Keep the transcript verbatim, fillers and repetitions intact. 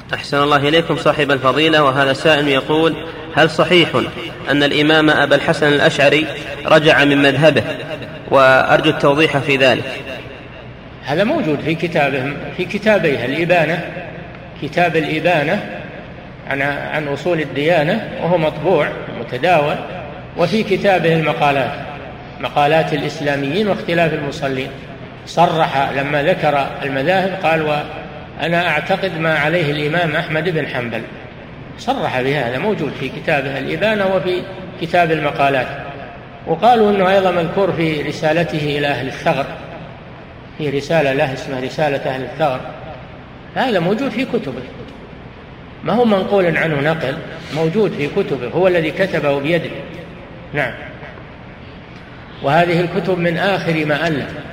أحسن الله إليكم صاحب الفضيلة. وهذا سائل يقول: هل صحيح أن الإمام أبا الحسن الأشعري رجع من مذهبه؟ وأرجو التوضيح في ذلك. هذا موجود في كتابهم، في كتابيه الإبانة، كتاب الإبانة عن, عن أصول الديانة، وهو مطبوع متداول، وفي كتابه المقالات، مقالات الإسلاميين واختلاف المصلين، صرح لما ذكر المذاهب قال: وأنا أعتقد ما عليه الإمام أحمد بن حنبل، صرح بهذا، موجود في كتابه الإبانة وفي كتاب المقالات. وقالوا أنه أيضا مذكور في رسالته إلى أهل الثغر، في رسالة له اسمها رسالة أهل الثغر، هذا موجود في كتبه، ما هو منقول عنه نقل، موجود في كتبه، هو الذي كتبه بيده. نعم. وهذه الكتب من آخر ما ألف،